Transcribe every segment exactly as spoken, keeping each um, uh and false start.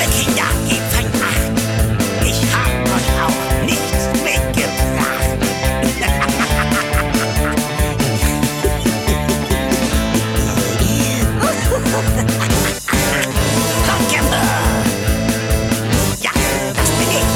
Liebe Kinder, gebt fein Acht. Ich hab euch auch nichts mitgebracht. Rock'n'Roll. Ja, das bin ich.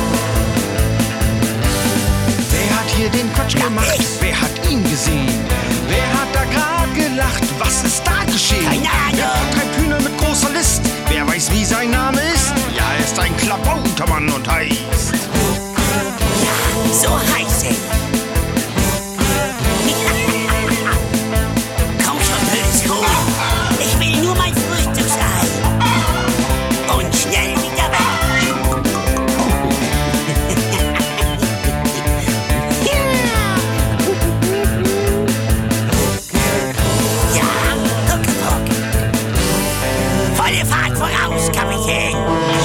Wer hat hier den Quatsch Ja, gemacht? ich. Wer hat ihn gesehen? Wer hat da gerade gelacht? Was ist da geschehen? Keine Ahnung. Wer treibt Hühner mit großer List? Wer weiß, wie sein Name ist? Ja, er ist ein Klabautermann und heißt... Ja, so heiß ich. Komm schon, blödes Huhn. Ich will nur mein Frühstücksei. Und schnell wieder weg. Ja, Huckepuck. Volle Fahrt voraus, Kapitän.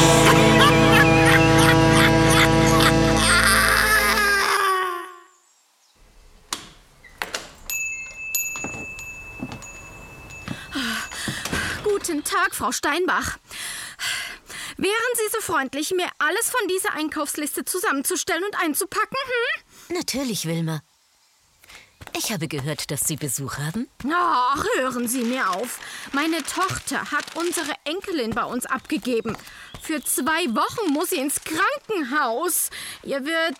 Guten Tag, Frau Steinbach. Wären Sie so freundlich, mir alles von dieser Einkaufsliste zusammenzustellen und einzupacken? Hm? Natürlich, Wilma. Ich habe gehört, dass Sie Besuch haben. Ach, hören Sie mir auf. Meine Tochter hat unsere Enkelin bei uns abgegeben. Für zwei Wochen muss sie ins Krankenhaus. Ihr wird...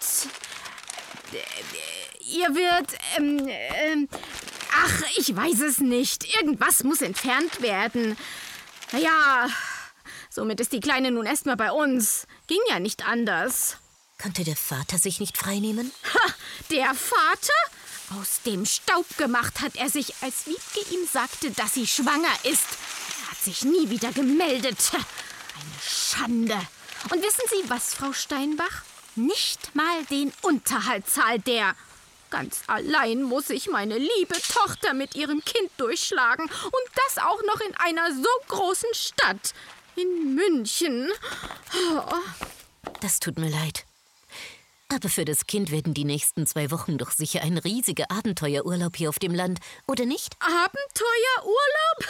Ihr wird... Ähm, ähm, ach, ich weiß es nicht. Irgendwas muss entfernt werden. Naja, somit ist die Kleine nun erstmal bei uns. Ging ja nicht anders. Konnte der Vater sich nicht freinehmen? Ha, der Vater? Aus dem Staub gemacht hat er sich, als Wiebke ihm sagte, dass sie schwanger ist. Er hat sich nie wieder gemeldet. Eine Schande. Und wissen Sie was, Frau Steinbach? Nicht mal den Unterhalt zahlt der. Ganz allein muss ich meine liebe Tochter mit ihrem Kind durchschlagen. Und das auch noch in einer so großen Stadt. In München. Oh. Das tut mir leid. Aber für das Kind werden die nächsten zwei Wochen doch sicher ein riesiger Abenteuerurlaub hier auf dem Land, oder nicht? Abenteuerurlaub?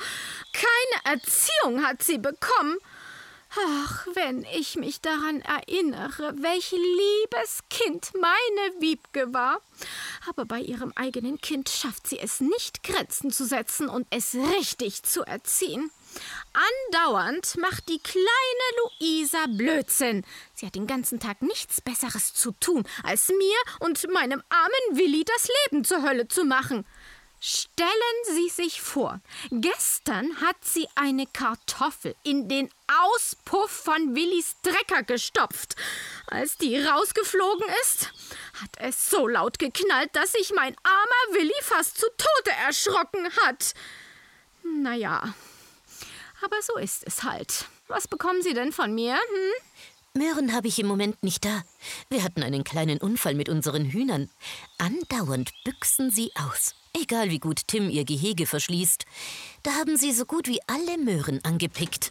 Keine Erziehung hat sie bekommen. Ach, wenn ich mich daran erinnere, welch liebes Kind meine Wiebke war. Aber bei ihrem eigenen Kind schafft sie es nicht, Grenzen zu setzen und es richtig zu erziehen. Andauernd macht die kleine Luisa Blödsinn. Sie hat den ganzen Tag nichts Besseres zu tun, als mir und meinem armen Willi das Leben zur Hölle zu machen. Stellen Sie sich vor, gestern hat sie eine Kartoffel in den Auspuff von Willis Trecker gestopft. Als die rausgeflogen ist, hat es so laut geknallt, dass sich mein armer Willi fast zu Tode erschrocken hat. Naja, aber so ist es halt. Was bekommen Sie denn von mir? Hm? Möhren habe ich im Moment nicht da. Wir hatten einen kleinen Unfall mit unseren Hühnern. Andauernd büchsen sie aus. Egal wie gut Tim ihr Gehege verschließt. Da haben sie so gut wie alle Möhren angepickt.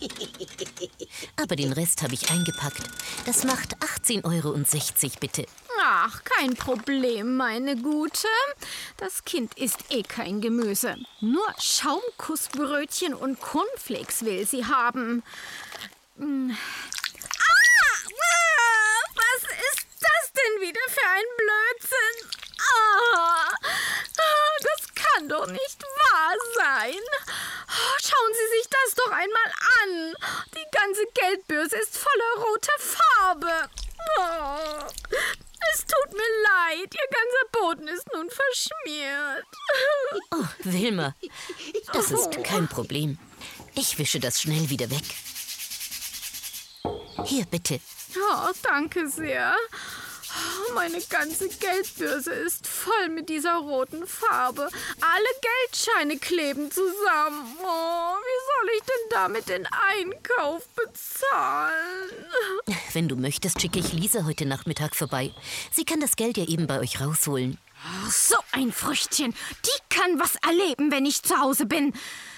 Aber den Rest habe ich eingepackt. Das macht achtzehn Euro sechzig, bitte. Ach, kein Problem, meine Gute. Das Kind isst eh kein Gemüse. Nur Schaumkussbrötchen und Cornflakes will sie haben. Hm. Was ist das denn wieder für ein Blödsinn? Ah, das kann doch nicht wahr sein. Schauen Sie sich das doch einmal an. Die ganze Geldbörse ist voller roter Farbe. Oh, es tut mir leid, Ihr ganzer Boden ist nun verschmiert. Oh, Wilma, das ist kein Problem. Ich wische das schnell wieder weg. Hier, bitte. Oh, danke sehr. Meine ganze Geldbörse ist voll mit dieser roten Farbe. Alle Geldscheine kleben zusammen. Oh, wie soll ich denn damit den Einkauf bezahlen? Wenn du möchtest, schicke ich Lisa heute Nachmittag vorbei. Sie kann das Geld ja eben bei euch rausholen. Ach, so ein Früchtchen. Die kann was erleben, wenn ich zu Hause bin.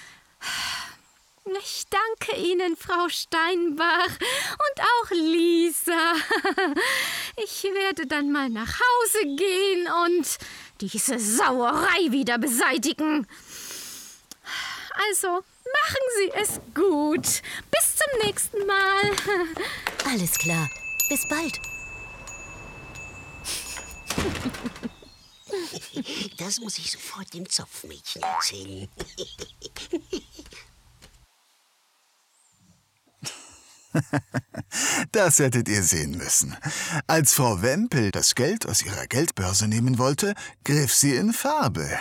Ich danke Ihnen, Frau Steinbach, und auch Lisa. Ich werde dann mal nach Hause gehen und diese Sauerei wieder beseitigen. Also, Machen Sie es gut. Bis zum nächsten Mal. Alles klar. Bis bald. Das muss ich sofort dem Zopfmädchen erzählen. Das hättet ihr sehen müssen. Als Frau Wempel das Geld aus ihrer Geldbörse nehmen wollte, griff sie in Farbe.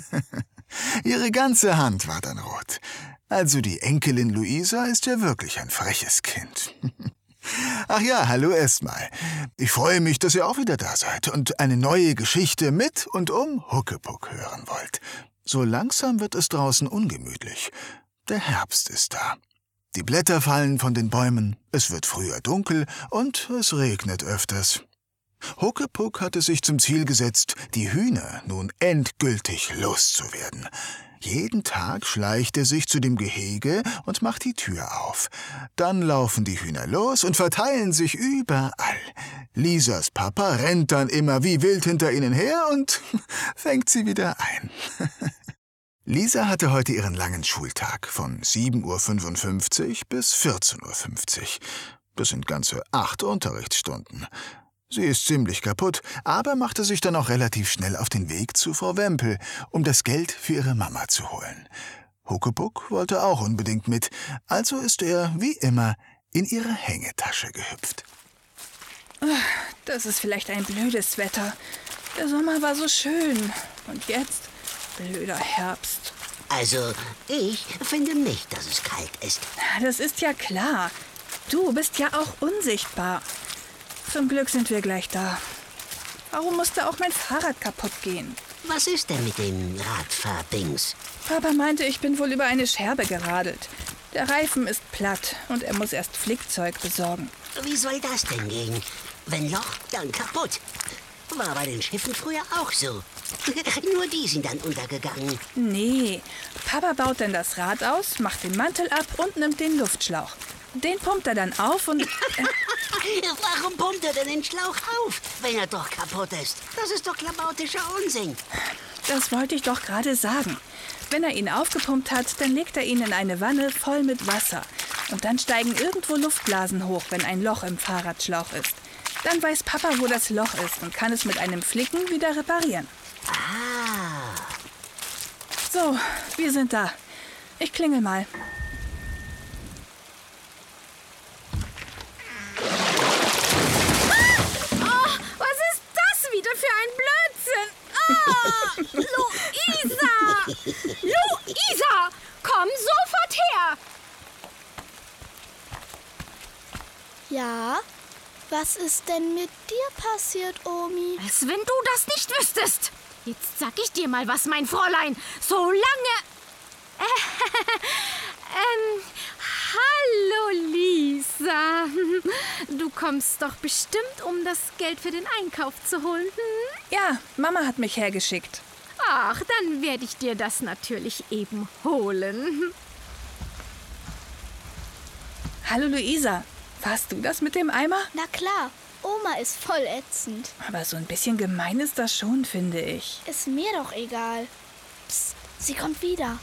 Ihre ganze Hand war dann rot. Also die Enkelin Luisa ist ja wirklich ein freches Kind. Ach ja, hallo erstmal. Ich freue mich, dass ihr auch wieder da seid und eine neue Geschichte mit und um Huckepuck hören wollt. So langsam wird es draußen ungemütlich. Der Herbst ist da. Die Blätter fallen von den Bäumen, es wird früher dunkel und es regnet öfters. Huckepuck hatte sich zum Ziel gesetzt, die Hühner nun endgültig loszuwerden. Jeden Tag schleicht er sich zu dem Gehege und macht die Tür auf. Dann laufen die Hühner los und verteilen sich überall. Lisas Papa rennt dann immer wie wild hinter ihnen her und fängt sie wieder ein. Lisa hatte heute ihren langen Schultag von sieben Uhr fünfundfünfzig bis vierzehn Uhr fünfzig. Das sind ganze acht Unterrichtsstunden. Sie ist ziemlich kaputt, aber machte sich dann auch relativ schnell auf den Weg zu Frau Wempel, um das Geld für ihre Mama zu holen. Huckepuck wollte auch unbedingt mit, also ist er, wie immer, in ihre Hängetasche gehüpft. Das ist vielleicht ein blödes Wetter. Der Sommer war so schön. Und jetzt blöder Herbst. Also, ich finde nicht, dass es kalt ist. Das ist ja klar. Du bist ja auch unsichtbar. Zum Glück sind wir gleich da. Warum musste auch mein Fahrrad kaputt gehen? Was ist denn mit dem Radfahrdings? Papa meinte, ich bin wohl über eine Scherbe geradelt. Der Reifen ist platt und er muss erst Flickzeug besorgen. Wie soll das denn gehen? Wenn Loch, dann kaputt. War bei den Schiffen früher auch so. Nur die sind dann untergegangen. Nee, Papa baut dann das Rad aus, macht den Mantel ab und nimmt den Luftschlauch. Den pumpt er dann auf und... Äh, Warum pumpt er denn den Schlauch auf, wenn er doch kaputt ist? Das ist doch klabautischer Unsinn. Das wollte ich doch gerade sagen. Wenn er ihn aufgepumpt hat, dann legt er ihn in eine Wanne voll mit Wasser. Und dann steigen irgendwo Luftblasen hoch, wenn ein Loch im Fahrradschlauch ist. Dann weiß Papa, wo das Loch ist und kann es mit einem Flicken wieder reparieren. Ah. So, wir sind da. Ich klingel mal. Luisa! Luisa! Komm sofort her! Ja? Was ist denn mit dir passiert, Omi? Als wenn du das nicht wüsstest. Jetzt sag ich dir mal was, mein Fräulein. So lange... ähm, hallo, Lisa. Du kommst doch bestimmt, um das Geld für den Einkauf zu holen, hm? Ja, Mama hat mich hergeschickt. Ach, dann werde ich dir das natürlich eben holen. Hallo, Luisa. Warst du das mit dem Eimer? Na klar, Oma ist voll ätzend. Aber so ein bisschen gemein ist das schon, finde ich. Ist mir doch egal. Psst, sie kommt wieder.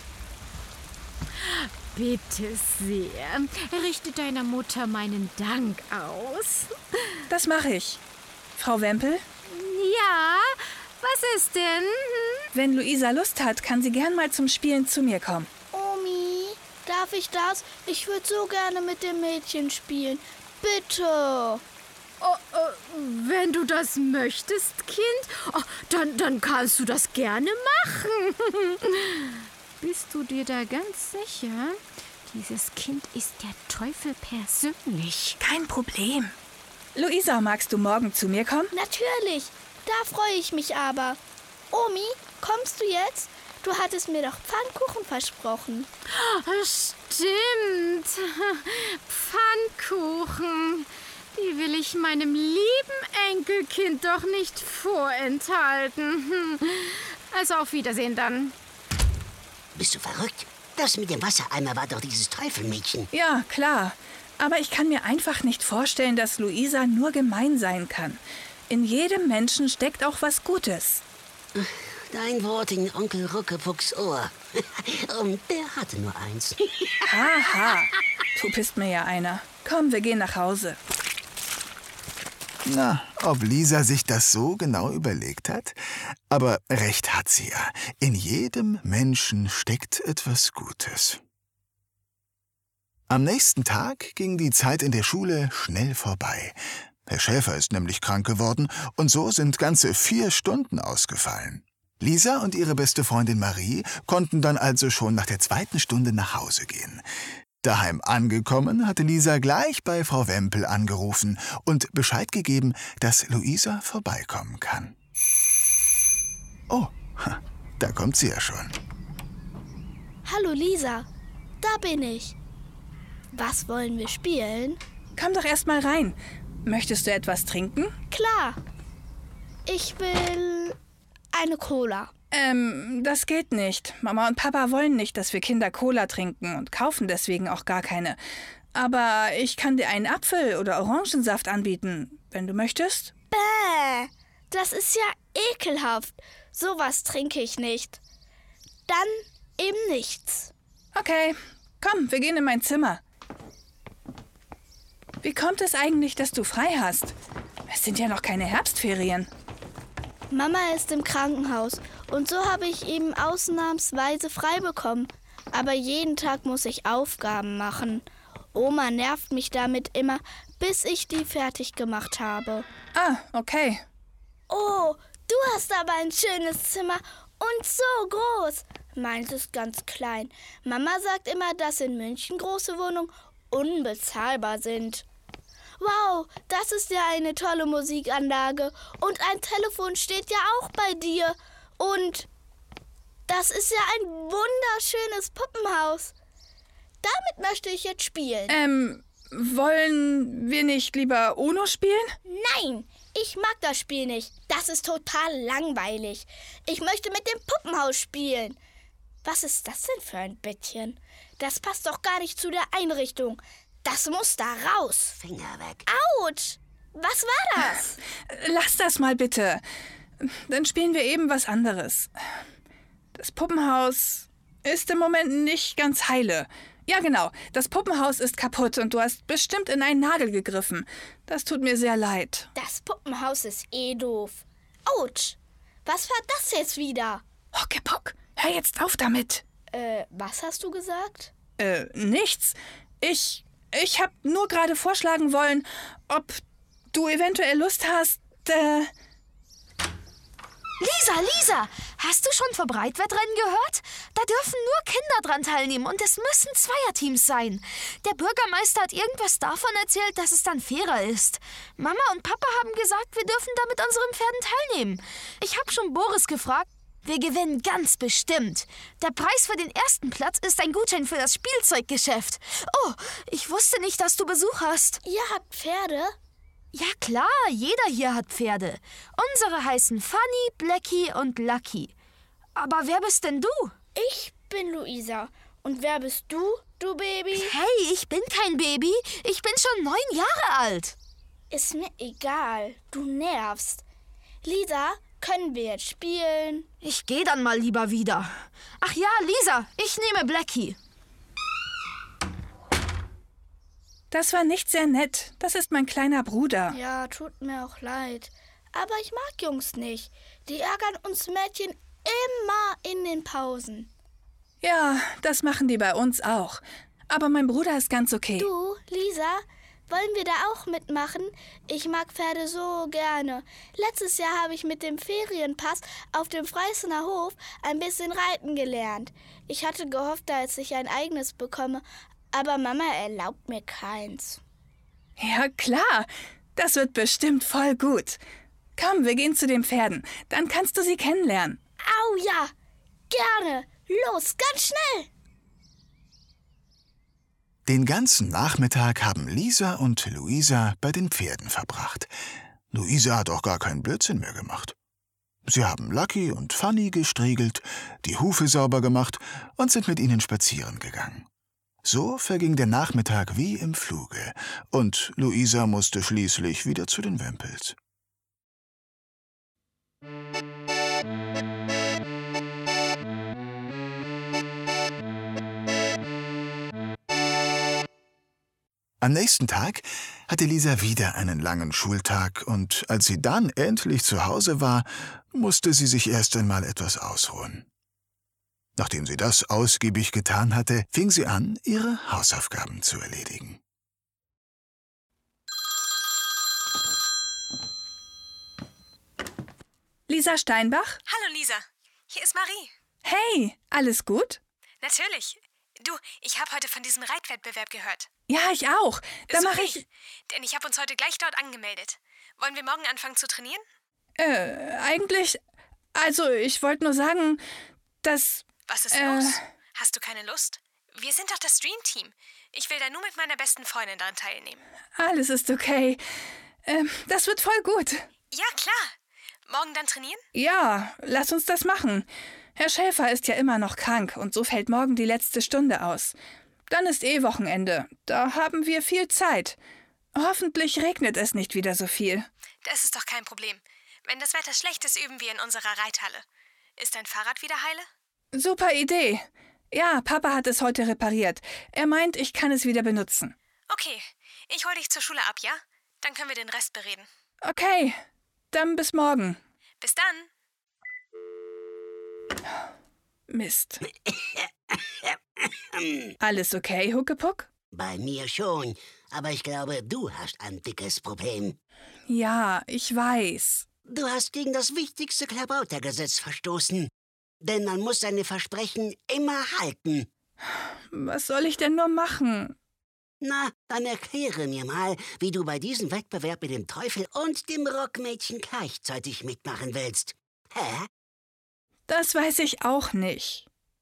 Bitte sehr. Richte deiner Mutter meinen Dank aus. Das mache ich. Frau Wempel? Ja, was ist denn? Wenn Luisa Lust hat, kann sie gern mal zum Spielen zu mir kommen. Omi, darf ich das? Ich würde so gerne mit dem Mädchen spielen. Bitte. Oh, oh, wenn du das möchtest, Kind, oh, dann, dann kannst du das gerne machen. Bist du dir da ganz sicher? Dieses Kind ist der Teufel persönlich. Kein Problem. Luisa, magst du morgen zu mir kommen? Natürlich. Da freue ich mich aber. Omi, kommst du jetzt? Du hattest mir doch Pfannkuchen versprochen. Stimmt. Pfannkuchen. Die will ich meinem lieben Enkelkind doch nicht vorenthalten. Also auf Wiedersehen dann. Bist du verrückt? Das mit dem Wassereimer war doch dieses Teufelmädchen. Ja, klar. Aber ich kann mir einfach nicht vorstellen, dass Luisa nur gemein sein kann. In jedem Menschen steckt auch was Gutes. dein Wort in Onkel Ruckefuchs Ohr. Und der hatte nur eins. Haha, du bist mir ja einer. Komm, wir gehen nach Hause. Na, ob Lisa sich das so genau überlegt hat? Aber recht hat sie ja. In jedem Menschen steckt etwas Gutes. Am nächsten Tag ging die Zeit in der Schule schnell vorbei. Herr Schäfer ist nämlich krank geworden und so sind ganze vier Stunden ausgefallen. Lisa und ihre beste Freundin Marie konnten dann also schon nach der zweiten Stunde nach Hause gehen. Daheim angekommen, hatte Lisa gleich bei Frau Wempel angerufen und Bescheid gegeben, dass Luisa vorbeikommen kann. Oh, da kommt sie ja schon. Hallo Lisa, da bin ich. Was wollen wir spielen? Komm doch erst mal rein. Möchtest du etwas trinken? Klar. Ich will eine Cola. Ähm, das geht nicht. Mama und Papa wollen nicht, dass wir Kinder Cola trinken und kaufen deswegen auch gar keine. Aber ich kann dir einen Apfel- oder Orangensaft anbieten, wenn du möchtest. Bäh, das ist ja ekelhaft. Sowas trinke ich nicht. Dann eben nichts. Okay, komm, wir gehen in mein Zimmer. Wie kommt es eigentlich, dass du frei hast? Es sind ja noch keine Herbstferien. Mama ist im Krankenhaus und so habe ich eben ausnahmsweise frei bekommen. Aber jeden Tag muss ich Aufgaben machen. Oma nervt mich damit immer, bis ich die fertig gemacht habe. Ah, okay. Oh, du hast aber ein schönes Zimmer und so groß. Meins ist ganz klein. Mama sagt immer, dass in München große Wohnungen unbezahlbar sind. Wow, das ist ja eine tolle Musikanlage. Und ein Telefon steht ja auch bei dir. Und das ist ja ein wunderschönes Puppenhaus. Damit möchte ich jetzt spielen. Ähm, wollen wir nicht lieber Uno spielen? Nein, ich mag das Spiel nicht. Das ist total langweilig. Ich möchte mit dem Puppenhaus spielen. Was ist das denn für ein Bettchen? Das passt doch gar nicht zu der Einrichtung. Das muss da raus. Finger weg. Autsch! Was war das? Lass das mal bitte. Dann spielen wir eben was anderes. Das Puppenhaus ist im Moment nicht ganz heile. Ja, genau. Das Puppenhaus ist kaputt und du hast bestimmt in einen Nagel gegriffen. Das tut mir sehr leid. Das Puppenhaus ist eh doof. Autsch! Was war das jetzt wieder? Hockepock, hör jetzt auf damit. Äh, was hast du gesagt? Äh, nichts. Ich... Ich hab nur gerade vorschlagen wollen, ob du eventuell Lust hast, äh... Lisa, Lisa, hast du schon vom Breitwettrennen gehört? Da dürfen nur Kinder dran teilnehmen und es müssen Zweierteams sein. Der Bürgermeister hat irgendwas davon erzählt, dass es dann fairer ist. Mama und Papa haben gesagt, wir dürfen da mit unseren Pferden teilnehmen. Ich habe schon Boris gefragt. Wir gewinnen ganz bestimmt. Der Preis für den ersten Platz ist ein Gutschein für das Spielzeuggeschäft. Oh, ich wusste nicht, dass du Besuch hast. Ihr habt Pferde? Ja klar, jeder hier hat Pferde. Unsere heißen Fanny, Blackie und Lucky. Aber wer bist denn du? Ich bin Luisa. Und wer bist du, du Baby? Hey, ich bin kein Baby. Ich bin schon neun Jahre alt. Ist mir egal. Du nervst. Lisa, können wir jetzt spielen? Ich gehe dann mal lieber wieder. Ach ja, Lisa, ich nehme Blackie. Das war nicht sehr nett. Das ist mein kleiner Bruder. Ja, tut mir auch leid. Aber ich mag Jungs nicht. Die ärgern uns Mädchen immer in den Pausen. Ja, das machen die bei uns auch. Aber mein Bruder ist ganz okay. Du, Lisa, wollen wir da auch mitmachen? Ich mag Pferde so gerne. Letztes Jahr habe ich mit dem Ferienpass auf dem Freissener Hof ein bisschen reiten gelernt. Ich hatte gehofft, dass ich ein eigenes bekomme, aber Mama erlaubt mir keins. Ja, klar. Das wird bestimmt voll gut. Komm, wir gehen zu den Pferden. Dann kannst du sie kennenlernen. Au ja, gerne. Los, ganz schnell. Den ganzen Nachmittag haben Lisa und Luisa bei den Pferden verbracht. Luisa hat auch gar keinen Blödsinn mehr gemacht. Sie haben Lucky und Fanny gestriegelt, die Hufe sauber gemacht und sind mit ihnen spazieren gegangen. So verging der Nachmittag wie im Fluge und Luisa musste schließlich wieder zu den Wempels. Am nächsten Tag hatte Lisa wieder einen langen Schultag, und als sie dann endlich zu Hause war, musste sie sich erst einmal etwas ausruhen. Nachdem sie das ausgiebig getan hatte, fing sie an, ihre Hausaufgaben zu erledigen. Lisa Steinbach? Hallo Lisa, hier ist Marie. Hey, alles gut? Natürlich. Du, ich habe heute von diesem Reitwettbewerb gehört. Ja, ich auch. Da mache ich... Denn ich habe uns heute gleich dort angemeldet. Wollen wir morgen anfangen zu trainieren? Äh, eigentlich... Also, ich wollte nur sagen, dass... Was ist äh, los? Hast du keine Lust? Wir sind doch das Dream-Team. Ich will da nur mit meiner besten Freundin daran teilnehmen. Alles ist okay. Äh, das wird voll gut. Ja, klar. Morgen dann trainieren? Ja, lass uns das machen. Herr Schäfer ist ja immer noch krank und so fällt morgen die letzte Stunde aus. Dann ist eh Wochenende. Da haben wir viel Zeit. Hoffentlich regnet es nicht wieder so viel. Das ist doch kein Problem. Wenn das Wetter schlecht ist, üben wir in unserer Reithalle. Ist dein Fahrrad wieder heile? Super Idee. Ja, Papa hat es heute repariert. Er meint, ich kann es wieder benutzen. Okay, ich hol dich zur Schule ab, ja? Dann können wir den Rest bereden. Okay, dann bis morgen. Bis dann. Mist. Alles okay, Huckepuck? Bei mir schon, aber ich glaube, du hast ein dickes Problem. Ja, ich weiß. Du hast gegen das wichtigste Klabautergesetz verstoßen. Denn man muss seine Versprechen immer halten. Was soll ich denn nur machen? Na, dann erkläre mir mal, wie du bei diesem Wettbewerb mit dem Teufel und dem Rockmädchen gleichzeitig mitmachen willst. Hä? Das weiß ich auch nicht.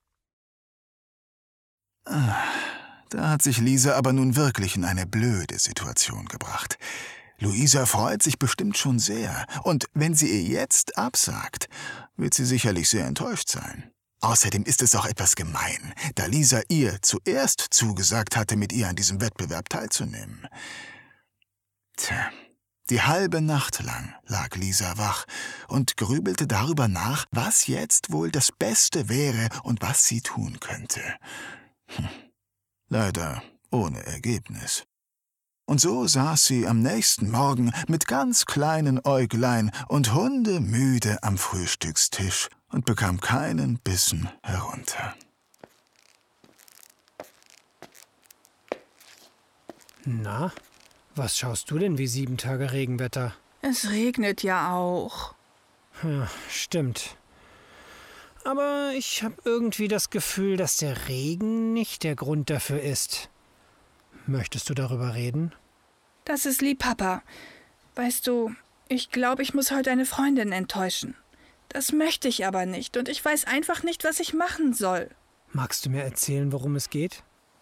Da hat sich Lisa aber nun wirklich in eine blöde Situation gebracht. Luisa freut sich bestimmt schon sehr, und wenn sie ihr jetzt absagt, wird sie sicherlich sehr enttäuscht sein. Außerdem ist es auch etwas gemein, da Lisa ihr zuerst zugesagt hatte, mit ihr an diesem Wettbewerb teilzunehmen. Tja, die halbe Nacht lang lag Lisa wach und grübelte darüber nach, was jetzt wohl das Beste wäre und was sie tun könnte. Hm. Leider ohne Ergebnis. Und so saß sie am nächsten Morgen mit ganz kleinen Äuglein und hundemüde am Frühstückstisch und bekam keinen Bissen herunter. Na, was schaust du denn wie sieben Tage Regenwetter? Es regnet ja auch. Ja, stimmt. Aber ich habe irgendwie das Gefühl, dass der Regen nicht der Grund dafür ist. Möchtest du darüber reden? Das ist lieb, Papa. Weißt du, ich glaube, ich muss heute eine Freundin enttäuschen. Das möchte ich aber nicht und ich weiß einfach nicht, was ich machen soll. Magst du mir erzählen, worum es geht?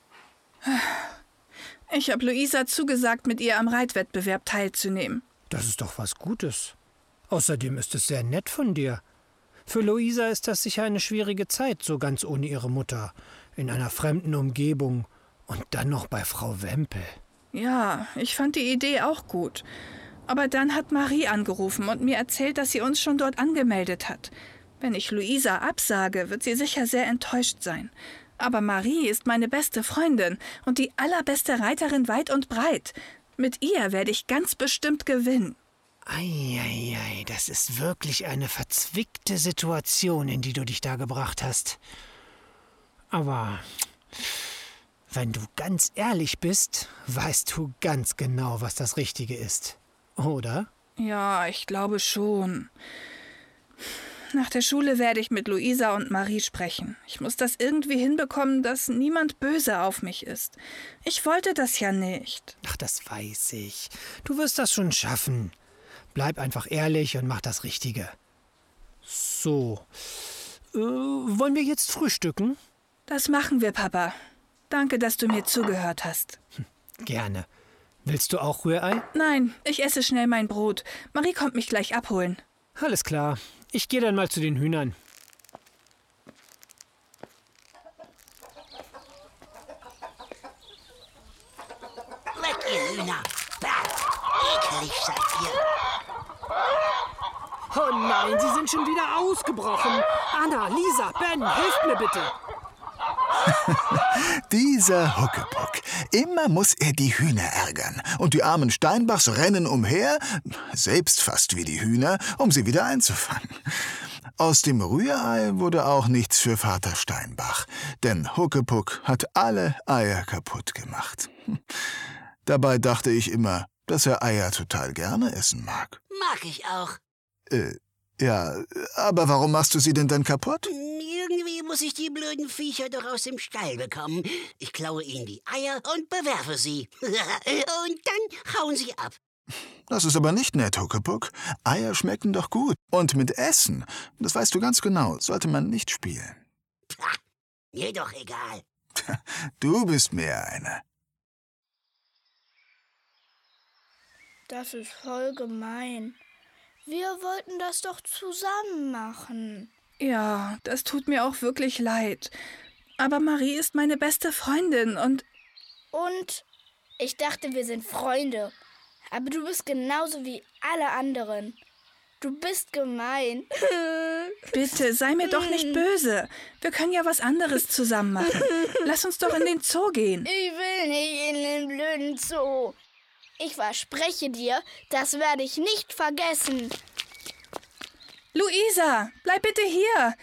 Ich habe Luisa zugesagt, mit ihr am Reitwettbewerb teilzunehmen. Das ist doch was Gutes. Außerdem ist es sehr nett von dir. Für Luisa ist das sicher eine schwierige Zeit, so ganz ohne ihre Mutter, in einer fremden Umgebung und dann noch bei Frau Wempel. Ja, ich fand die Idee auch gut. Aber dann hat Marie angerufen und mir erzählt, dass sie uns schon dort angemeldet hat. Wenn ich Luisa absage, wird sie sicher sehr enttäuscht sein. Aber Marie ist meine beste Freundin und die allerbeste Reiterin weit und breit. Mit ihr werde ich ganz bestimmt gewinnen. Eieiei, das ist wirklich eine verzwickte Situation, in die du dich da gebracht hast. Aber wenn du ganz ehrlich bist, weißt du ganz genau, was das Richtige ist. Oder? Ja, ich glaube schon. Nach der Schule werde ich mit Luisa und Marie sprechen. Ich muss das irgendwie hinbekommen, dass niemand böse auf mich ist. Ich wollte das ja nicht. Ach, das weiß ich. Du wirst das schon schaffen. Bleib einfach ehrlich und mach das Richtige. So. Äh, wollen wir jetzt frühstücken? Das machen wir, Papa. Danke, dass du mir zugehört hast. Hm, gerne. Willst du auch Rührei? Nein, ich esse schnell mein Brot. Marie kommt mich gleich abholen. Alles klar. Ich gehe dann mal zu den Hühnern. Weg, ihr Hühner! Bah, ekelig seid ihr! Oh nein, sie sind schon wieder ausgebrochen. Anna, Lisa, Ben, helft mir bitte. Dieser Huckepuck. Immer muss er die Hühner ärgern. Und die armen Steinbachs rennen umher, selbst fast wie die Hühner, um sie wieder einzufangen. Aus dem Rührei wurde auch nichts für Vater Steinbach, denn Huckepuck hat alle Eier kaputt gemacht. Dabei dachte ich immer, dass er Eier total gerne essen mag. Mag ich auch. Äh, ja, aber warum machst du sie denn dann kaputt? Irgendwie muss ich die blöden Viecher doch aus dem Stall bekommen. Ich klaue ihnen die Eier und bewerfe sie. Und dann hauen sie ab. Das ist aber nicht nett, Huckepuck. Eier schmecken doch gut. Und mit Essen, das weißt du ganz genau, sollte man nicht spielen. Pah, mir doch egal. Du bist mehr einer. Das ist voll gemein. Wir wollten das doch zusammen machen. Ja, das tut mir auch wirklich leid. Aber Marie ist meine beste Freundin und... Und ich dachte, wir sind Freunde. Aber du bist genauso wie alle anderen. Du bist gemein. Bitte, sei mir doch nicht böse. Wir können ja was anderes zusammen machen. Lass uns doch in den Zoo gehen. Ich will nicht in den blöden Zoo. Ich verspreche dir, das werde ich nicht vergessen. Luisa, bleib bitte hier.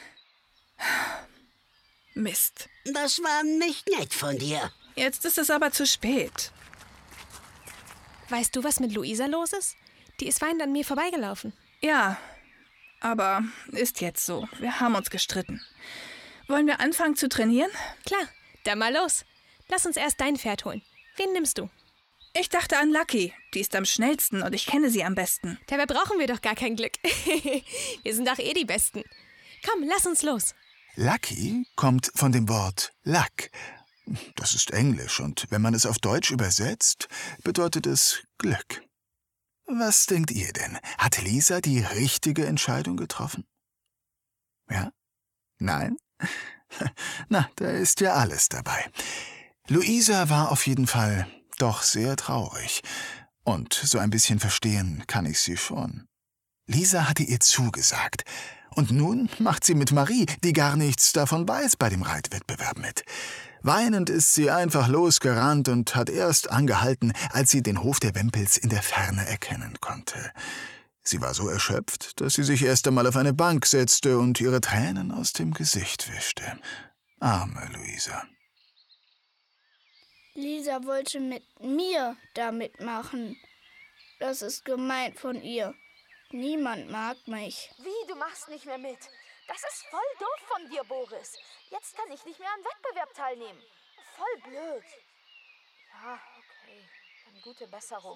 Mist. Das war nicht nett von dir. Jetzt ist es aber zu spät. Weißt du, was mit Luisa los ist? Die ist weinend an mir vorbeigelaufen. Ja, aber ist jetzt so. Wir haben uns gestritten. Wollen wir anfangen zu trainieren? Klar, dann mal los. Lass uns erst dein Pferd holen. Wen nimmst du? Ich dachte an Lucky. Die ist am schnellsten und ich kenne sie am besten. Dabei brauchen wir doch gar kein Glück. Wir sind doch eh die Besten. Komm, lass uns los. Lucky kommt von dem Wort Luck. Das ist Englisch und wenn man es auf Deutsch übersetzt, bedeutet es Glück. Was denkt ihr denn? Hat Lisa die richtige Entscheidung getroffen? Ja? Nein? Na, da ist ja alles dabei. Luisa war auf jeden Fall doch sehr traurig. Und so ein bisschen verstehen kann ich sie schon. Lisa hatte ihr zugesagt. Und nun macht sie mit Marie, die gar nichts davon weiß, bei dem Reitwettbewerb mit. Weinend ist sie einfach losgerannt und hat erst angehalten, als sie den Hof der Wempels in der Ferne erkennen konnte. Sie war so erschöpft, dass sie sich erst einmal auf eine Bank setzte und ihre Tränen aus dem Gesicht wischte. Arme Luisa. Lisa wollte mit mir da mitmachen. Das ist gemein von ihr. Niemand mag mich. Wie, du machst nicht mehr mit? Das ist voll doof von dir, Boris. Jetzt kann ich nicht mehr am Wettbewerb teilnehmen. Voll blöd. Ja, okay. Dann gute Besserung.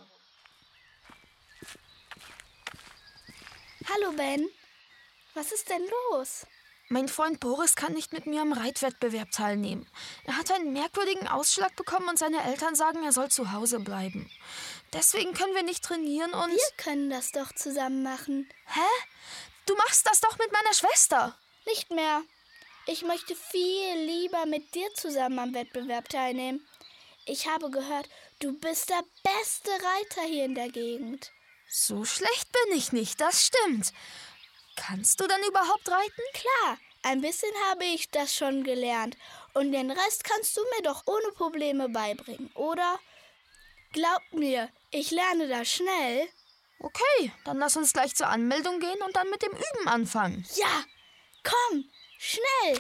Hallo, Ben. Was ist denn los? Mein Freund Boris kann nicht mit mir am Reitwettbewerb teilnehmen. Er hat einen merkwürdigen Ausschlag bekommen und seine Eltern sagen, er soll zu Hause bleiben. Deswegen können wir nicht trainieren und... Wir können das doch zusammen machen. Hä? Du machst das doch mit meiner Schwester. Nicht mehr. Ich möchte viel lieber mit dir zusammen am Wettbewerb teilnehmen. Ich habe gehört, du bist der beste Reiter hier in der Gegend. So schlecht bin ich nicht, das stimmt. Kannst du dann überhaupt reiten? Klar, ein bisschen habe ich das schon gelernt. Und den Rest kannst du mir doch ohne Probleme beibringen, oder? Glaub mir, ich lerne das schnell. Okay, dann lass uns gleich zur Anmeldung gehen und dann mit dem Üben anfangen. Ja, komm, schnell.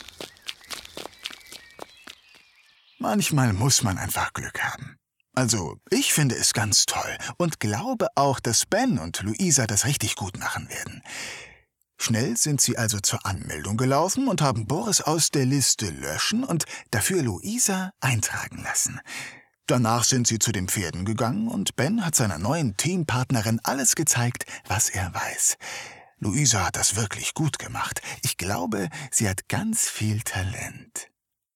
Manchmal muss man einfach Glück haben. Also, ich finde es ganz toll und glaube auch, dass Ben und Luisa das richtig gut machen werden. Schnell sind sie also zur Anmeldung gelaufen und haben Boris aus der Liste löschen und dafür Luisa eintragen lassen. Danach sind sie zu den Pferden gegangen und Ben hat seiner neuen Teampartnerin alles gezeigt, was er weiß. Luisa hat das wirklich gut gemacht. Ich glaube, sie hat ganz viel Talent.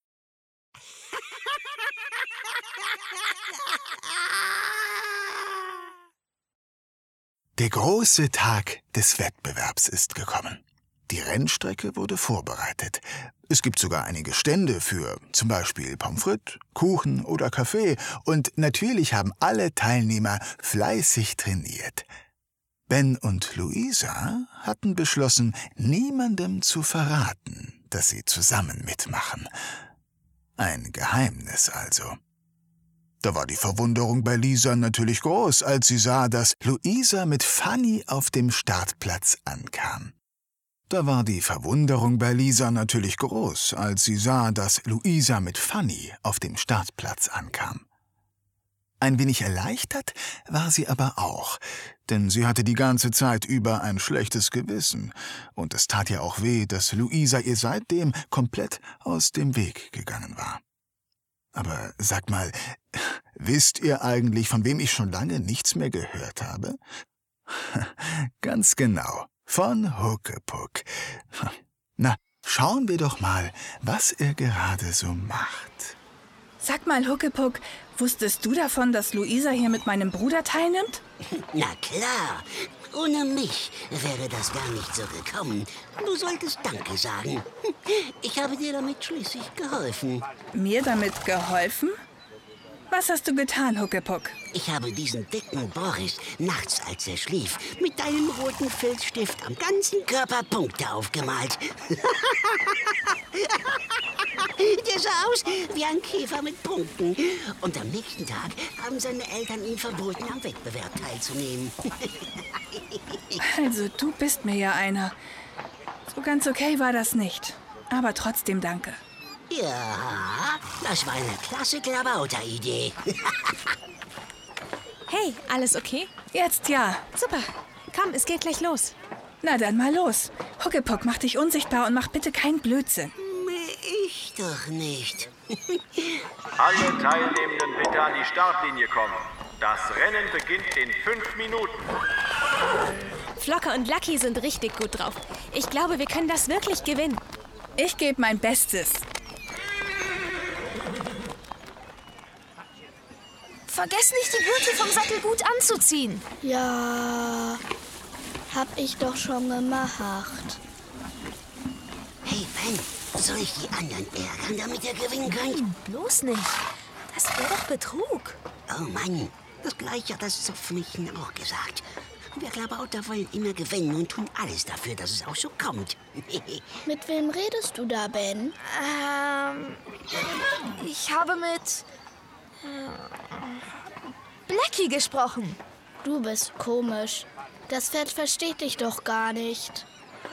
Der große Tag des Wettbewerbs ist gekommen. Die Rennstrecke wurde vorbereitet. Es gibt sogar einige Stände für zum Beispiel Pommes frites, Kuchen oder Kaffee. Und natürlich haben alle Teilnehmer fleißig trainiert. Ben und Luisa hatten beschlossen, niemandem zu verraten, dass sie zusammen mitmachen. Ein Geheimnis also. Da war die Verwunderung bei Lisa natürlich groß, als sie sah, dass Luisa mit Fanny auf dem Startplatz ankam. Da war die Verwunderung bei Lisa natürlich groß, als sie sah, dass Luisa mit Fanny auf dem Startplatz ankam. Ein wenig erleichtert war sie aber auch, denn sie hatte die ganze Zeit über ein schlechtes Gewissen, und es tat ihr auch weh, dass Luisa ihr seitdem komplett aus dem Weg gegangen war. Aber sag mal, wisst ihr eigentlich, von wem ich schon lange nichts mehr gehört habe? Ganz genau, von Huckepuck. Na, schauen wir doch mal, was er gerade so macht. Sag mal, Huckepuck, wusstest du davon, dass Luisa hier mit meinem Bruder teilnimmt? Na klar, ohne mich wäre das gar nicht so gekommen. Du solltest Danke sagen. Ich habe dir damit schließlich geholfen. Mir damit geholfen? Was hast du getan, Huckepuck? Ich habe diesen dicken Boris nachts, als er schlief, mit deinem roten Filzstift am ganzen Körper Punkte aufgemalt. Der sah aus wie ein Käfer mit Punkten. Und am nächsten Tag haben seine Eltern ihm verboten, am Wettbewerb teilzunehmen. Also, du bist mir ja einer. So ganz okay war das nicht. Aber trotzdem danke. Ja, das war eine klasse Klabauter-Idee. Hey, alles okay? Jetzt ja. Super. Komm, es geht gleich los. Na dann mal los. Huckepuck, mach dich unsichtbar und mach bitte keinen Blödsinn. Ich doch nicht. Alle Teilnehmenden bitte an die Startlinie kommen. Das Rennen beginnt in fünf Minuten. Flocke und Lucky sind richtig gut drauf. Ich glaube, wir können das wirklich gewinnen. Ich gebe mein Bestes. Vergesst nicht, die Gürtel vom Sattel gut anzuziehen. Ja, hab ich doch schon gemacht. Hey, Ben, soll ich die anderen ärgern, damit ihr gewinnen könnt? Nein, bloß nicht. Das wäre doch Betrug. Oh Mann, das gleiche hat das Zopfmädchen auch gesagt. Wir Klabauter wollen immer gewinnen und tun alles dafür, dass es auch so kommt. Mit wem redest du da, Ben? Ähm, ich habe mit Blackie gesprochen. Du bist komisch. Das Pferd versteht dich doch gar nicht.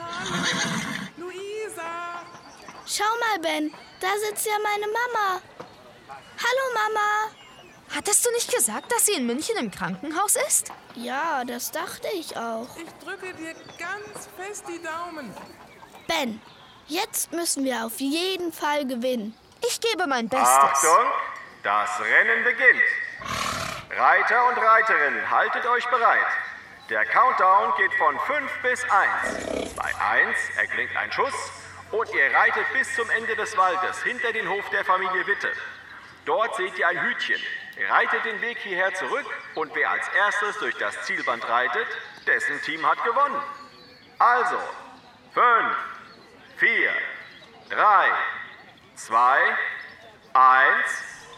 Luisa! Schau mal, Ben, da sitzt ja meine Mama. Hallo, Mama. Hattest du nicht gesagt, dass sie in München im Krankenhaus ist? Ja, das dachte ich auch. Ich drücke dir ganz fest die Daumen. Ben, jetzt müssen wir auf jeden Fall gewinnen. Ich gebe mein Bestes. Achtung, das Rennen beginnt. Reiter und Reiterinnen, haltet euch bereit. Der Countdown geht von fünf bis eins. Bei eins erklingt ein Schuss und ihr reitet bis zum Ende des Waldes hinter den Hof der Familie Witte. Dort seht ihr ein Hütchen. Reitet den Weg hierher zurück und wer als erstes durch das Zielband reitet, dessen Team hat gewonnen. Also, fünf, vier, drei, zwei, eins...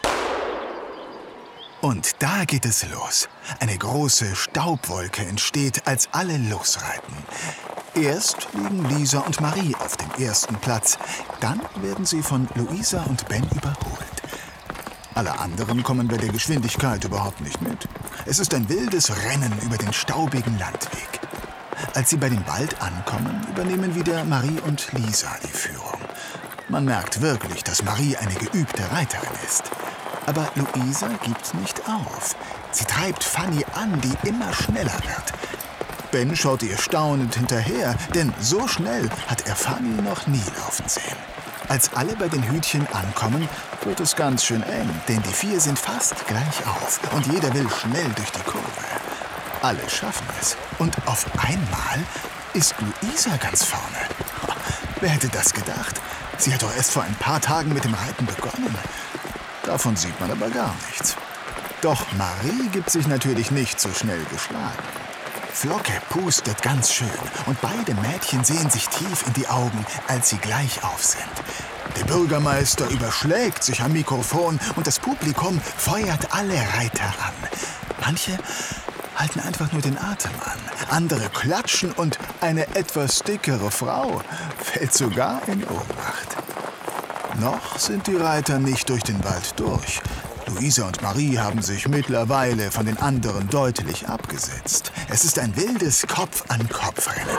Und da geht es los. Eine große Staubwolke entsteht, als alle losreiten. Erst liegen Lisa und Marie auf dem ersten Platz. Dann werden sie von Luisa und Ben überholt. Alle anderen kommen bei der Geschwindigkeit überhaupt nicht mit. Es ist ein wildes Rennen über den staubigen Landweg. Als sie bei dem Wald ankommen, übernehmen wieder Marie und Lisa die Führung. Man merkt wirklich, dass Marie eine geübte Reiterin ist. Aber Luisa gibt nicht auf. Sie treibt Fanny an, die immer schneller wird. Ben schaut ihr staunend hinterher, denn so schnell hat er Fanny noch nie laufen sehen. Als alle bei den Hütchen ankommen, wird es ganz schön eng, denn die vier sind fast gleich auf und jeder will schnell durch die Kurve. Alle schaffen es und auf einmal ist Luisa ganz vorne. Wer hätte das gedacht? Sie hat doch erst vor ein paar Tagen mit dem Reiten begonnen. Davon sieht man aber gar nichts. Doch Marie gibt sich natürlich nicht so schnell geschlagen. Flocke pustet ganz schön und beide Mädchen sehen sich tief in die Augen, als sie gleich auf sind. Der Bürgermeister überschlägt sich am Mikrofon und das Publikum feuert alle Reiter an. Manche halten einfach nur den Atem an, andere klatschen und eine etwas dickere Frau fällt sogar in Ohnmacht. Noch sind die Reiter nicht durch den Wald durch. Luisa und Marie haben sich mittlerweile von den anderen deutlich abgesetzt. Es ist ein wildes Kopf-an-Kopf-Rennen.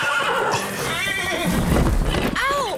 Au!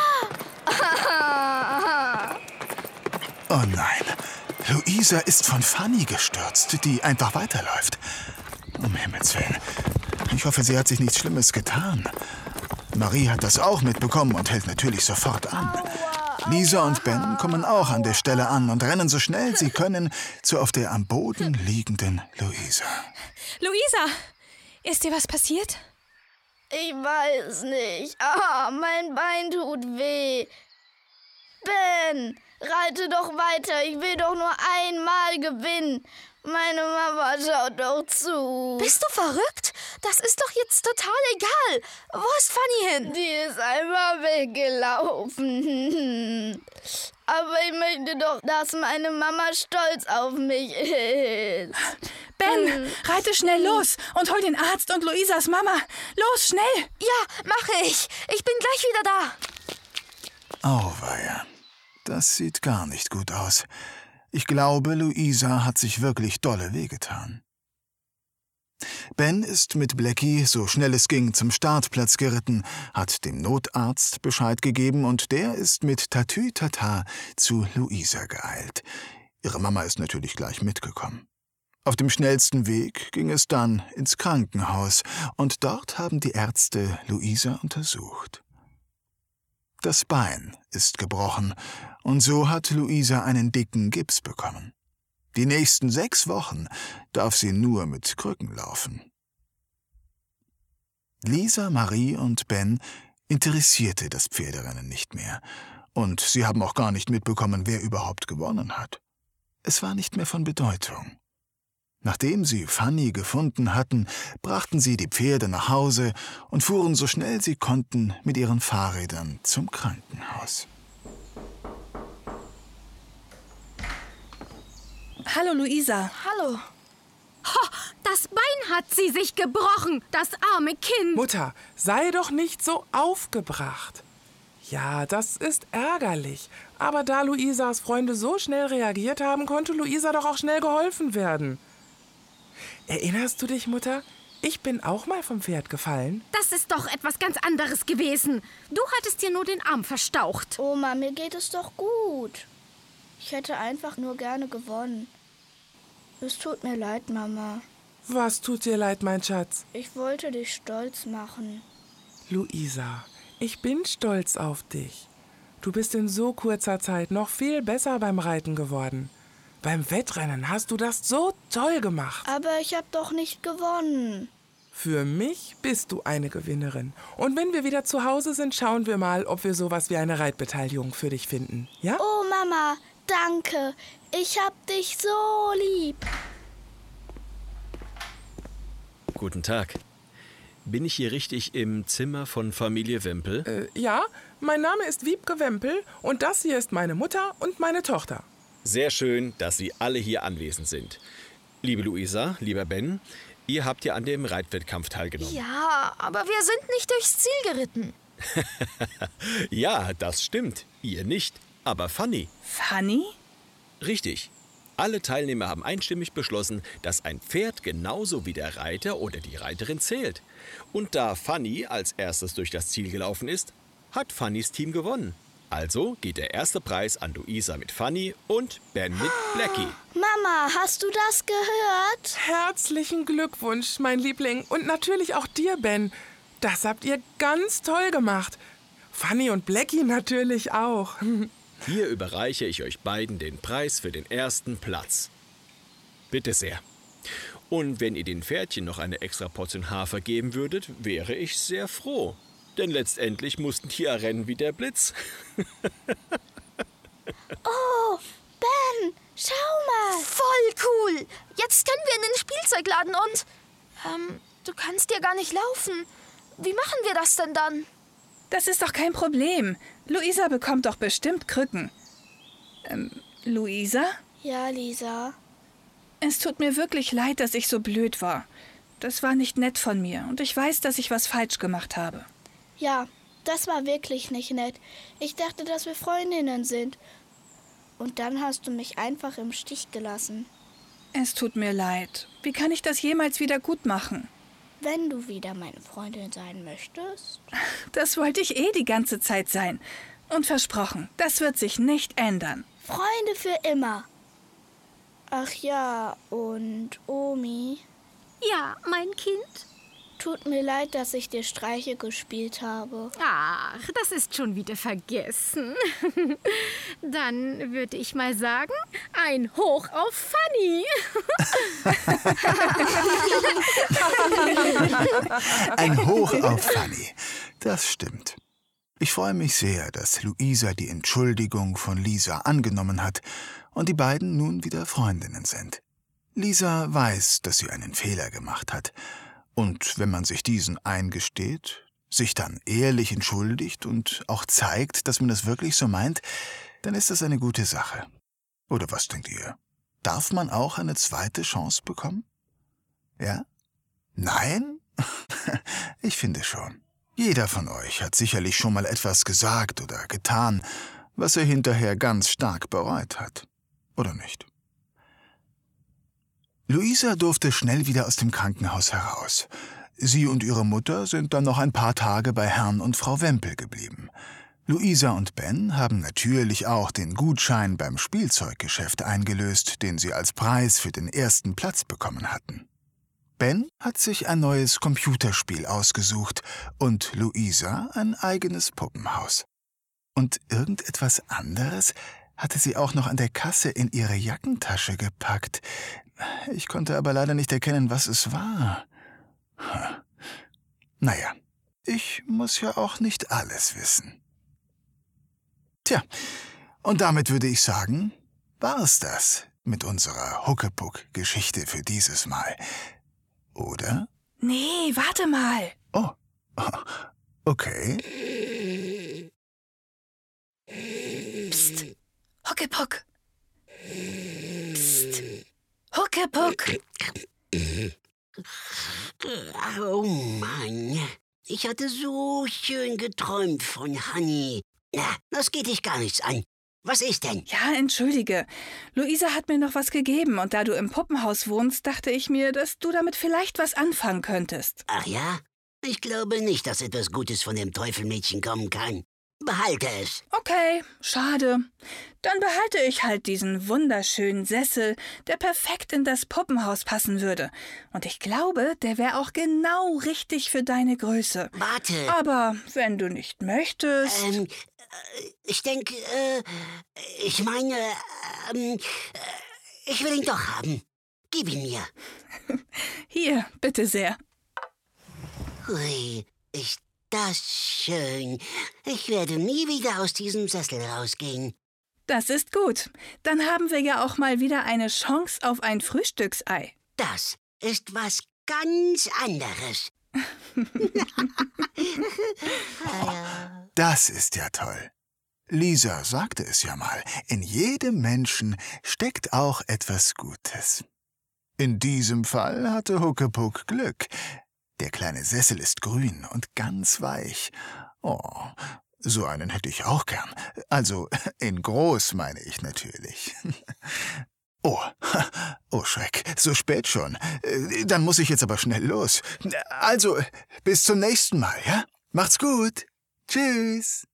Ah! Oh nein, Luisa ist von Fanny gestürzt, die einfach weiterläuft. Um Himmels Willen. Ich hoffe, sie hat sich nichts Schlimmes getan. Marie hat das auch mitbekommen und hält natürlich sofort an. Lisa und Ben kommen auch an der Stelle an und rennen so schnell sie können zu auf der am Boden liegenden Luisa. Luisa, ist dir was passiert? Ich weiß nicht. Ah, mein Bein tut weh. Ben, reite doch weiter. Ich will doch nur einmal gewinnen. Meine Mama schaut doch zu. Bist du verrückt? Das ist doch jetzt total egal. Wo ist Fanny hin? Die ist einfach weggelaufen. Aber ich möchte doch, dass meine Mama stolz auf mich ist. Ben, reite schnell los und hol den Arzt und Luisas Mama. Los, schnell. Ja, mache ich. Ich bin gleich wieder da. Auweia, das sieht gar nicht gut aus. Ich glaube, Luisa hat sich wirklich dolle wehgetan. Ben ist mit Blackie, so schnell es ging, zum Startplatz geritten, hat dem Notarzt Bescheid gegeben und der ist mit Tatütata zu Luisa geeilt. Ihre Mama ist natürlich gleich mitgekommen. Auf dem schnellsten Weg ging es dann ins Krankenhaus und dort haben die Ärzte Luisa untersucht. Das Bein ist gebrochen und so hat Luisa einen dicken Gips bekommen. Die nächsten sechs Wochen darf sie nur mit Krücken laufen. Lisa, Marie und Ben interessierte das Pferderennen nicht mehr. Und sie haben auch gar nicht mitbekommen, wer überhaupt gewonnen hat. Es war nicht mehr von Bedeutung. Nachdem sie Fanny gefunden hatten, brachten sie die Pferde nach Hause und fuhren so schnell sie konnten mit ihren Fahrrädern zum Krankenhaus. Hallo, Luisa. Hallo. Ho, das Bein hat sie sich gebrochen, das arme Kind. Mutter, sei doch nicht so aufgebracht. Ja, das ist ärgerlich. Aber da Luisas Freunde so schnell reagiert haben, konnte Luisa doch auch schnell geholfen werden. Erinnerst du dich, Mutter? Ich bin auch mal vom Pferd gefallen. Das ist doch etwas ganz anderes gewesen. Du hattest dir nur den Arm verstaucht. Oma, mir geht es doch gut. Ich hätte einfach nur gerne gewonnen. Es tut mir leid, Mama. Was tut dir leid, mein Schatz? Ich wollte dich stolz machen. Luisa, ich bin stolz auf dich. Du bist in so kurzer Zeit noch viel besser beim Reiten geworden. Beim Wettrennen hast du das so toll gemacht. Aber ich habe doch nicht gewonnen. Für mich bist du eine Gewinnerin. Und wenn wir wieder zu Hause sind, schauen wir mal, ob wir sowas wie eine Reitbeteiligung für dich finden. Ja? Oh, Mama, danke. Ich hab dich so lieb. Guten Tag. Bin ich hier richtig im Zimmer von Familie Wempel? Äh, ja, mein Name ist Wiebke Wempel und das hier ist meine Mutter und meine Tochter. Sehr schön, dass Sie alle hier anwesend sind. Liebe Luisa, lieber Ben, ihr habt ja an dem Reitwettkampf teilgenommen. Ja, aber wir sind nicht durchs Ziel geritten. Ja, das stimmt. Ihr nicht, aber Fanny. Fanny? Richtig. Alle Teilnehmer haben einstimmig beschlossen, dass ein Pferd genauso wie der Reiter oder die Reiterin zählt. Und da Fanny als erstes durch das Ziel gelaufen ist, hat Fannys Team gewonnen. Also geht der erste Preis an Luisa mit Fanny und Ben mit Blackie. Mama, hast du das gehört? Herzlichen Glückwunsch, mein Liebling. Und natürlich auch dir, Ben. Das habt ihr ganz toll gemacht. Fanny und Blackie natürlich auch. Hier überreiche ich euch beiden den Preis für den ersten Platz. Bitte sehr. Und wenn ihr den Pferdchen noch eine extra Portion Hafer geben würdet, wäre ich sehr froh. Denn letztendlich mussten die ja rennen wie der Blitz. Oh, Ben, schau mal. Voll cool. Jetzt können wir in den Spielzeugladen und... Ähm, du kannst ja gar nicht laufen. Wie machen wir das denn dann? Das ist doch kein Problem. Luisa bekommt doch bestimmt Krücken. Ähm, Luisa? Ja, Lisa. Es tut mir wirklich leid, dass ich so blöd war. Das war nicht nett von mir und ich weiß, dass ich was falsch gemacht habe. Ja, Das war wirklich nicht nett. Ich dachte, dass wir Freundinnen sind. Und dann hast du mich einfach im Stich gelassen. Es tut mir leid. Wie kann ich das jemals wieder gut machen? Wenn du wieder meine Freundin sein möchtest. Das wollte ich eh die ganze Zeit sein. Und versprochen, das wird sich nicht ändern. Freunde für immer. Ach ja, und Omi? Ja, mein Kind? Tut mir leid, dass ich dir Streiche gespielt habe. Ach, das ist schon wieder vergessen. Dann würde ich mal sagen, ein Hoch auf Fanny. Ein Hoch auf Fanny. Das stimmt. Ich freue mich sehr, dass Luisa die Entschuldigung von Lisa angenommen hat und die beiden nun wieder Freundinnen sind. Lisa weiß, dass sie einen Fehler gemacht hat. Und wenn man sich diesen eingesteht, sich dann ehrlich entschuldigt und auch zeigt, dass man es wirklich so meint, dann ist das eine gute Sache. Oder was denkt ihr? Darf man auch eine zweite Chance bekommen? Ja? Nein? Ich finde schon. Jeder von euch hat sicherlich schon mal etwas gesagt oder getan, was er hinterher ganz stark bereut hat. Oder nicht? Luisa durfte schnell wieder aus dem Krankenhaus heraus. Sie und ihre Mutter sind dann noch ein paar Tage bei Herrn und Frau Wempel geblieben. Luisa und Ben haben natürlich auch den Gutschein beim Spielzeuggeschäft eingelöst, den sie als Preis für den ersten Platz bekommen hatten. Ben hat sich ein neues Computerspiel ausgesucht und Luisa ein eigenes Puppenhaus. Und irgendetwas anderes hatte sie auch noch an der Kasse in ihre Jackentasche gepackt. Ich konnte aber leider nicht erkennen, was es war. Hm. Naja, ich muss ja auch nicht alles wissen. Tja, und damit würde ich sagen, war's das mit unserer Huckepuck-Geschichte für dieses Mal. Oder? Nee, warte mal. Oh, okay. Psst, Huckepuck. Psst, Huckepuck. Oh Mann, ich hatte so schön geträumt von Honey. Na, das geht dich gar nichts an. Was ist denn? Ja, entschuldige. Luisa hat mir noch was gegeben und da du im Puppenhaus wohnst, dachte ich mir, dass du damit vielleicht was anfangen könntest. Ach ja? Ich glaube nicht, dass etwas Gutes von dem Teufelmädchen kommen kann. Behalte es. Okay, schade. Dann behalte ich halt diesen wunderschönen Sessel, der perfekt in das Puppenhaus passen würde. Und ich glaube, der wäre auch genau richtig für deine Größe. Warte. Aber wenn du nicht möchtest... Ähm, ich denke, äh, ich meine, ähm, ich will ihn doch haben. Gib ihn mir. Hier, bitte sehr. Hui, ist das schön. Ich werde nie wieder aus diesem Sessel rausgehen. Das ist gut. Dann haben wir ja auch mal wieder eine Chance auf ein Frühstücksei. Das ist was ganz anderes. Das ist ja toll. Lisa sagte es ja mal, in jedem Menschen steckt auch etwas Gutes. In diesem Fall hatte Huckepuck Glück. Der kleine Sessel ist grün und ganz weich. Oh, so einen hätte ich auch gern. Also in groß meine ich natürlich. Oh, oh Schreck, so spät schon. Dann muss ich jetzt aber schnell los. Also, bis zum nächsten Mal, ja? Macht's gut. Tschüss.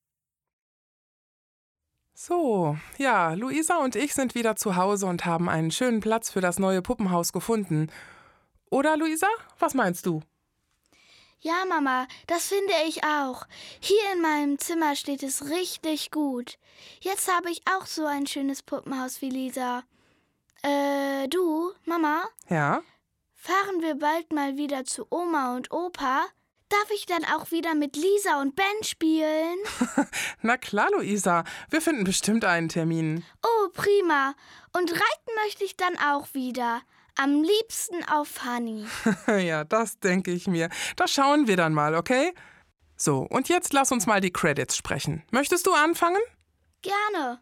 So, ja, Luisa und ich sind wieder zu Hause und haben einen schönen Platz für das neue Puppenhaus gefunden. Oder, Luisa? Was meinst du? Ja, Mama, das finde ich auch. Hier in meinem Zimmer steht es richtig gut. Jetzt habe ich auch so ein schönes Puppenhaus wie Lisa. Äh, du, Mama? Ja? Fahren wir bald mal wieder zu Oma und Opa? Darf ich dann auch wieder mit Lisa und Ben spielen? Na klar, Luisa. Wir finden bestimmt einen Termin. Oh, prima. Und reiten möchte ich dann auch wieder. Am liebsten auf Honey. Ja, das denke ich mir. Das schauen wir dann mal, okay? So, und jetzt lass uns mal die Credits sprechen. Möchtest du anfangen? Gerne.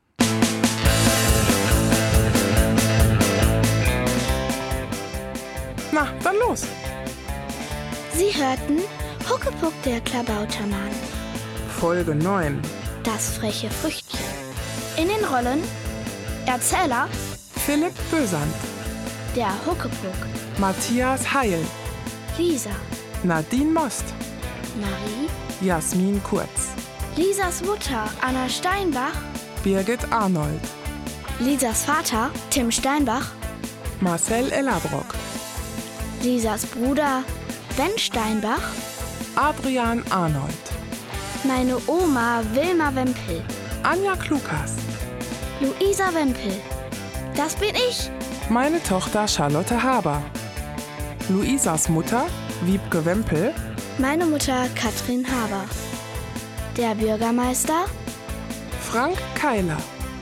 Na, dann los. Sie hörten Huckepuck, der Klabautermann. Folge neun. Das freche Früchtchen. In den Rollen Erzähler Philipp Bösand, der Huckepuck, Matthias Heil, Lisa, Nadine Most, Marie, Jasmin Kurz, Lisas Mutter Anna Steinbach, Birgit Arnold, Lisas Vater Tim Steinbach, Marcel Ellerbrock, Lisas Bruder Ben Steinbach, Adrian Arnold, meine Oma Wilma Wempel, Anja Klukas, Luisa Wempel, das bin ich, meine Tochter Charlotte Haber, Luisas Mutter Wiebke Wempel, meine Mutter Katrin Haber, der Bürgermeister Frank Keiler.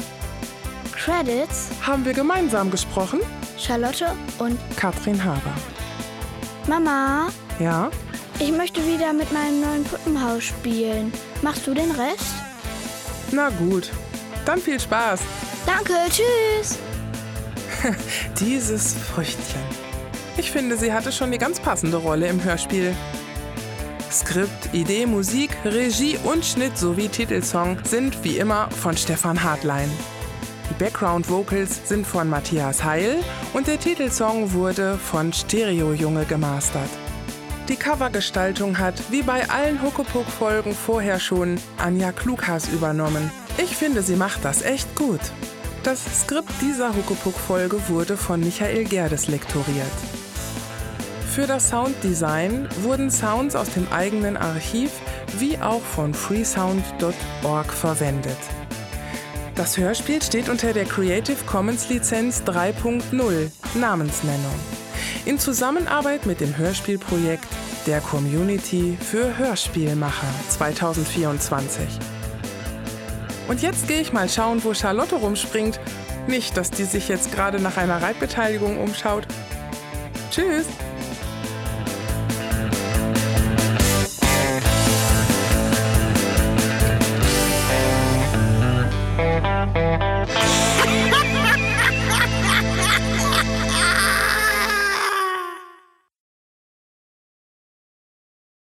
Credits haben wir gemeinsam gesprochen, Charlotte und Katrin Haber. Mama? Ja? Ich möchte wieder mit meinem neuen Puppenhaus spielen. Machst du den Rest? Na gut, dann viel Spaß. Danke, tschüss. Dieses Früchtchen. Ich finde, sie hatte schon die ganz passende Rolle im Hörspiel. Skript, Idee, Musik, Regie und Schnitt sowie Titelsong sind wie immer von Stefan Hartlein. Die Background-Vocals sind von Matthias Heil und der Titelsong wurde von Stereo Junge gemastert. Die Covergestaltung hat, wie bei allen Huckepuck-Folgen vorher schon, Anja Klukas übernommen. Ich finde, sie macht das echt gut. Das Skript dieser Huckepuck-Folge wurde von Michael Gerdes lektoriert. Für das Sounddesign wurden Sounds aus dem eigenen Archiv wie auch von freesound punkt org verwendet. Das Hörspiel steht unter der Creative Commons Lizenz drei Punkt null, Namensnennung, in Zusammenarbeit mit dem Hörspielprojekt der Community für Hörspielmacher zweitausendvierundzwanzig. Und jetzt gehe ich mal schauen, wo Charlotte rumspringt. Nicht, dass die sich jetzt gerade nach einer Reitbeteiligung umschaut. Tschüss! Thank you.